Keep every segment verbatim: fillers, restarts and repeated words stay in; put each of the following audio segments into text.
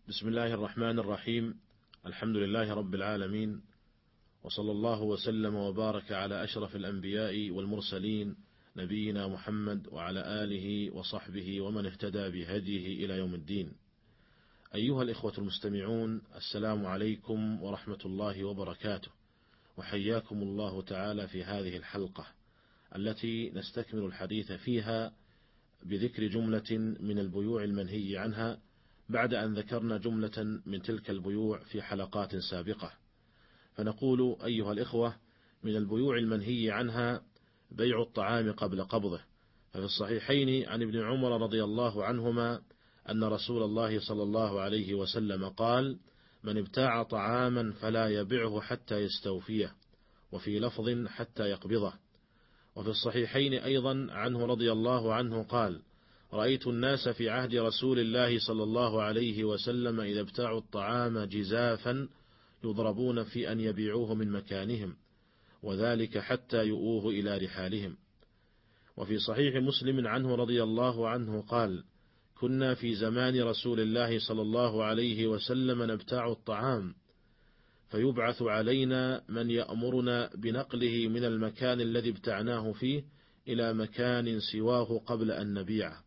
بسم الله الرحمن الرحيم. الحمد لله رب العالمين، وصلى الله وسلم وبارك على أشرف الأنبياء والمرسلين نبينا محمد وعلى آله وصحبه ومن اهتدى بهديه إلى يوم الدين. أيها الإخوة المستمعون، السلام عليكم ورحمة الله وبركاته، وحياكم الله تعالى في هذه الحلقة التي نستكمل الحديث فيها بذكر جملة من البيوع المنهي عنها بعد أن ذكرنا جملة من تلك البيوع في حلقات سابقة. فنقول أيها الإخوة: من البيوع المنهي عنها بيع الطعام قبل قبضه. ففي الصحيحين عن ابن عمر رضي الله عنهما أن رسول الله صلى الله عليه وسلم قال: من ابتاع طعاما فلا يبعه حتى يستوفيه، وفي لفظ حتى يقبضه. وفي الصحيحين أيضا عنه رضي الله عنه قال: رأيت الناس في عهد رسول الله صلى الله عليه وسلم إذا ابتاعوا الطعام جزافا يضربون في أن يبيعوه من مكانهم، وذلك حتى يؤوه إلى رحالهم. وفي صحيح مسلم عنه رضي الله عنه قال: كنا في زمان رسول الله صلى الله عليه وسلم نبتاع الطعام، فيبعث علينا من يأمرنا بنقله من المكان الذي ابتعناه فيه إلى مكان سواه قبل أن نبيعه.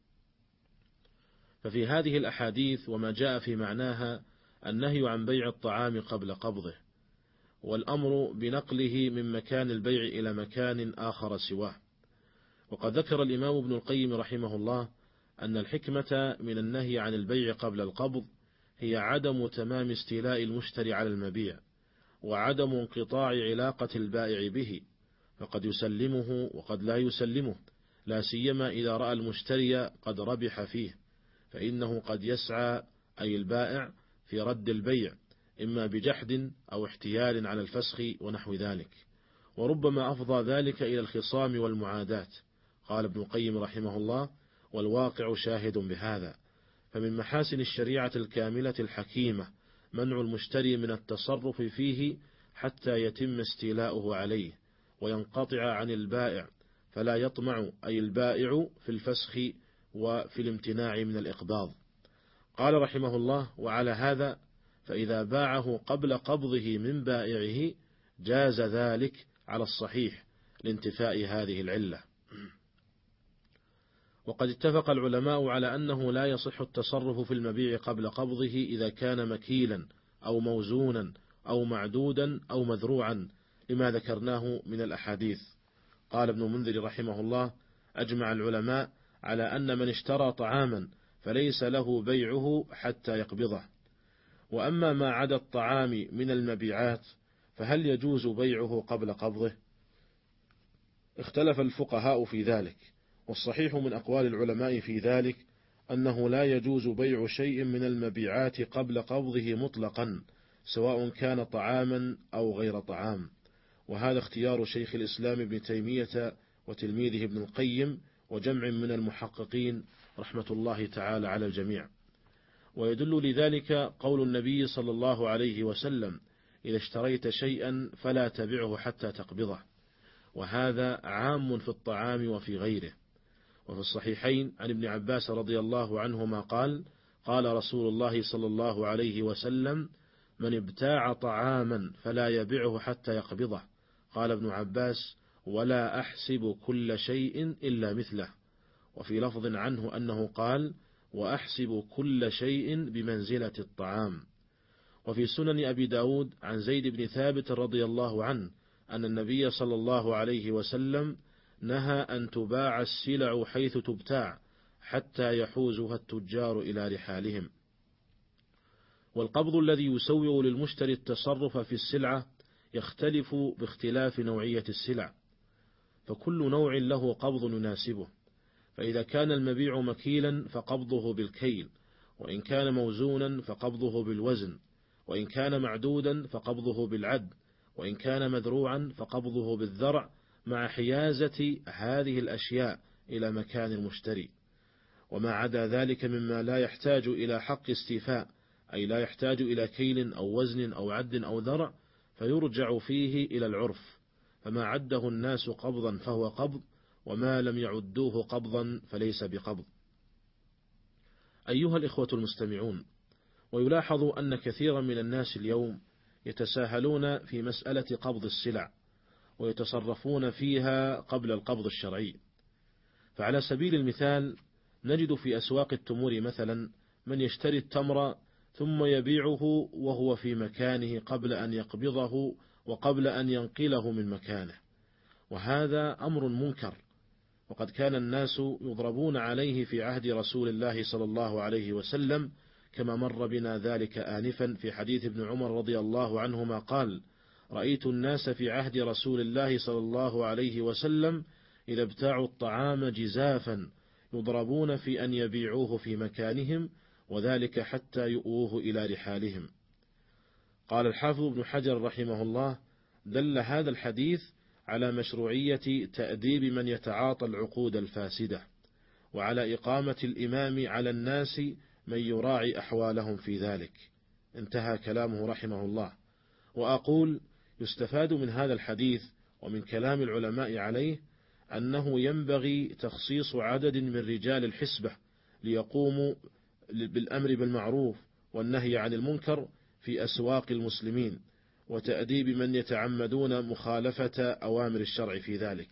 ففي هذه الأحاديث وما جاء في معناها النهي عن بيع الطعام قبل قبضه، والأمر بنقله من مكان البيع إلى مكان آخر سواه. وقد ذكر الإمام ابن القيم رحمه الله أن الحكمة من النهي عن البيع قبل القبض هي عدم تمام استيلاء المشتري على المبيع، وعدم انقطاع علاقة البائع به، فقد يسلمه وقد لا يسلمه، لا سيما إذا رأى المشتري قد ربح فيه، فإنه قد يسعى أي البائع في رد البيع، إما بجحد أو احتيال على الفسخ ونحو ذلك، وربما أفضى ذلك إلى الخصام والمعاداة. قال ابن القيم رحمه الله: والواقع شاهد بهذا. فمن محاسن الشريعة الكاملة الحكيمة منع المشتري من التصرف فيه حتى يتم استيلاؤه عليه وينقطع عن البائع، فلا يطمع أي البائع في الفسخ وفي الامتناع من الإقباض. قال رحمه الله: وعلى هذا فإذا باعه قبل قبضه من بائعه جاز ذلك على الصحيح لانتفاء هذه العلة. وقد اتفق العلماء على أنه لا يصح التصرف في المبيع قبل قبضه إذا كان مكيلا أو موزونا أو معدودا أو مذروعا، لما ذكرناه من الأحاديث. قال ابن منذر رحمه الله: أجمع العلماء على أن من اشترى طعاما فليس له بيعه حتى يقبضه. وأما ما عدا الطعام من المبيعات فهل يجوز بيعه قبل قبضه؟ اختلف الفقهاء في ذلك، والصحيح من أقوال العلماء في ذلك أنه لا يجوز بيع شيء من المبيعات قبل قبضه مطلقا، سواء كان طعاما أو غير طعام. وهذا اختيار شيخ الإسلام ابن تيمية وتلميذه ابن القيم وجمع من المحققين رحمة الله تعالى على الجميع. ويدل لذلك قول النبي صلى الله عليه وسلم: إذا اشتريت شيئا فلا تبعه حتى تقبضه، وهذا عام في الطعام وفي غيره. وفي الصحيحين عن ابن عباس رضي الله عنهما قال: قال رسول الله صلى الله عليه وسلم: من ابتاع طعاما فلا يبعه حتى يقبضه. قال ابن عباس: ولا أحسب كل شيء إلا مثله. وفي لفظ عنه أنه قال: وأحسب كل شيء بمنزلة الطعام. وفي سنن أبي داود عن زيد بن ثابت رضي الله عنه أن النبي صلى الله عليه وسلم نهى أن تباع السلع حيث تبتاع حتى يحوزها التجار إلى رحالهم. والقبض الذي يسوغ للمشتري التصرف في السلعة يختلف باختلاف نوعية السلع، فكل نوع له قبض يناسبه. فإذا كان المبيع مكيلا فقبضه بالكيل، وإن كان موزونا فقبضه بالوزن، وإن كان معدودا فقبضه بالعد، وإن كان مذروعا فقبضه بالذرع، مع حيازة هذه الأشياء إلى مكان المشتري. وما عدا ذلك مما لا يحتاج إلى حق استيفاء، أي لا يحتاج إلى كيل أو وزن أو عد أو ذرع، فيرجع فيه إلى العرف، فما عده الناس قبضا فهو قبض، وما لم يعدوه قبضا فليس بقبض. أيها الإخوة المستمعون، ويلاحظ أن كثيرا من الناس اليوم يتساهلون في مسألة قبض السلع ويتصرفون فيها قبل القبض الشرعي. فعلى سبيل المثال نجد في أسواق التمور مثلا من يشتري التمر ثم يبيعه وهو في مكانه قبل أن يقبضه وقبل أن ينقله من مكانه، وهذا أمر منكر، وقد كان الناس يضربون عليه في عهد رسول الله صلى الله عليه وسلم، كما مر بنا ذلك آنفا في حديث ابن عمر رضي الله عنهما قال: رأيت الناس في عهد رسول الله صلى الله عليه وسلم إذا ابتاعوا الطعام جزافا يضربون في أن يبيعوه في مكانهم، وذلك حتى يؤوه إلى رحالهم. قال الحافظ ابن حجر رحمه الله: دل هذا الحديث على مشروعية تأديب من يتعاطى العقود الفاسدة، وعلى إقامة الإمام على الناس من يراعي أحوالهم في ذلك. انتهى كلامه رحمه الله. وأقول: يستفاد من هذا الحديث ومن كلام العلماء عليه أنه ينبغي تخصيص عدد من رجال الحسبة ليقوموا بالأمر بالمعروف والنهي عن المنكر في أسواق المسلمين، وتأديب من يتعمدون مخالفة أوامر الشرع في ذلك.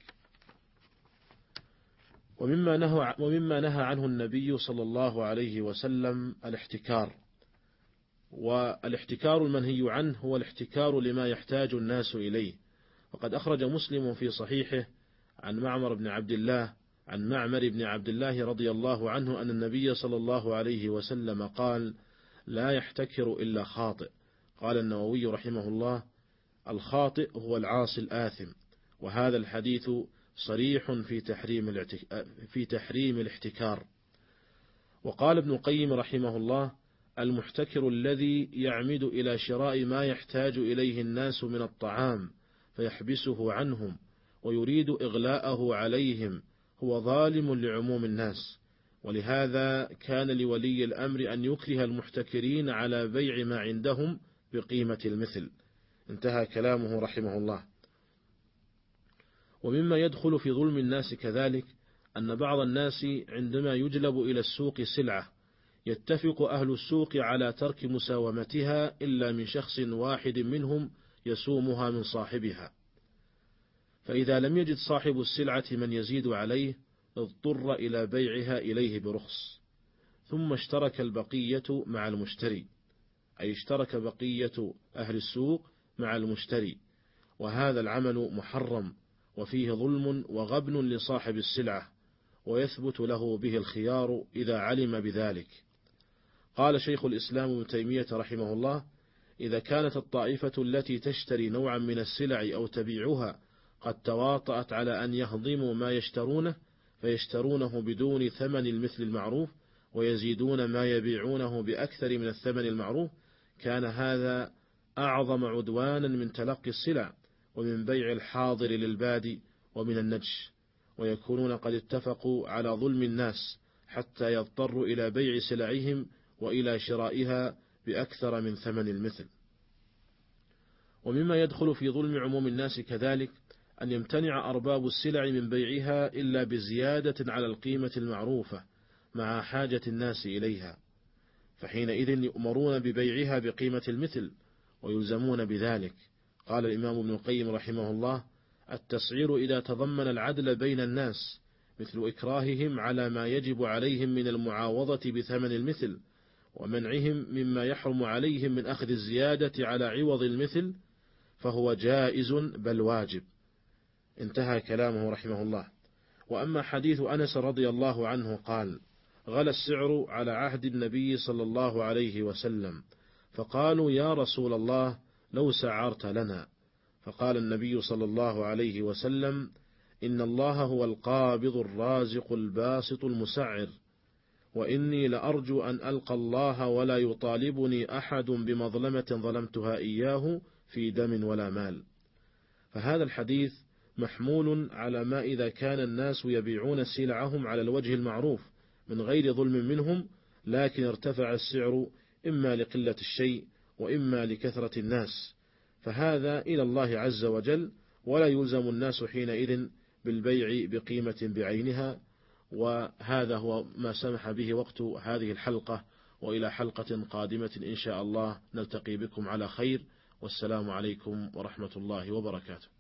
ومما نهى, ومما نهى عنه النبي صلى الله عليه وسلم الاحتكار، والاحتكار المنهي عنه هو الاحتكار لما يحتاج الناس إليه. وقد أخرج مسلم في صحيحه عن معمر بن عبد الله عن معمر بن عبد الله رضي الله عنه أن النبي صلى الله عليه وسلم قال: لا يحتكر إلا خاطئ. قال النووي رحمه الله: الخاطئ هو العاصي الآثم. وهذا الحديث صريح في تحريم في تحريم الاحتكار. وقال ابن القيم رحمه الله: المحتكر الذي يعمد إلى شراء ما يحتاج إليه الناس من الطعام فيحبسه عنهم ويريد إغلاءه عليهم هو ظالم لعموم الناس، ولهذا كان لولي الأمر أن يكره المحتكرين على بيع ما عندهم بقيمة المثل. انتهى كلامه رحمه الله. ومما يدخل في ظلم الناس كذلك أن بعض الناس عندما يجلب إلى السوق سلعة يتفق أهل السوق على ترك مساومتها إلا من شخص واحد منهم يسومها من صاحبها، فإذا لم يجد صاحب السلعة من يزيد عليه اضطر إلى بيعها إليه برخص، ثم اشترك البقية مع المشتري، أي اشترك بقية أهل السوق مع المشتري، وهذا العمل محرم وفيه ظلم وغبن لصاحب السلعة، ويثبت له به الخيار إذا علم بذلك. قال شيخ الإسلام ابن تيمية رحمه الله: إذا كانت الطائفة التي تشتري نوعا من السلع أو تبيعها قد تواطأت على أن يهضموا ما يشترونه فيشترونه بدون ثمن المثل المعروف ويزيدون ما يبيعونه بأكثر من الثمن المعروف، كان هذا أعظم عدوانا من تلقي السلع ومن بيع الحاضر للبادي ومن النجش، ويكونون قد اتفقوا على ظلم الناس حتى يضطروا إلى بيع سلعهم وإلى شرائها بأكثر من ثمن المثل. ومما يدخل في ظلم عموم الناس كذلك أن يمتنع أرباب السلع من بيعها إلا بزيادة على القيمة المعروفة مع حاجة الناس إليها، فحينئذ يؤمرون ببيعها بقيمة المثل ويلزمون بذلك. قال الإمام ابن القيم رحمه الله: التسعير إذا تضمن العدل بين الناس مثل إكراههم على ما يجب عليهم من المعاوضة بثمن المثل ومنعهم مما يحرم عليهم من أخذ الزيادة على عوض المثل، فهو جائز بل واجب. انتهى كلامه رحمه الله. وأما حديث أنس رضي الله عنه قال: غلى السعر على عهد النبي صلى الله عليه وسلم، فقالوا: يا رسول الله لو سعرت لنا. فقال النبي صلى الله عليه وسلم: إن الله هو القابض الرازق الباسط المسعر، وإني لأرجو أن ألقى الله ولا يطالبني أحد بمظلمة ظلمتها إياه في دم ولا مال. فهذا الحديث محمول على ما إذا كان الناس يبيعون سلعهم على الوجه المعروف من غير ظلم منهم، لكن ارتفع السعر إما لقلة الشيء وإما لكثرة الناس، فهذا إلى الله عز وجل، ولا يلزم الناس حينئذ بالبيع بقيمة بعينها. وهذا هو ما سمح به وقت هذه الحلقة، وإلى حلقة قادمة إن شاء الله نلتقي بكم على خير، والسلام عليكم ورحمة الله وبركاته.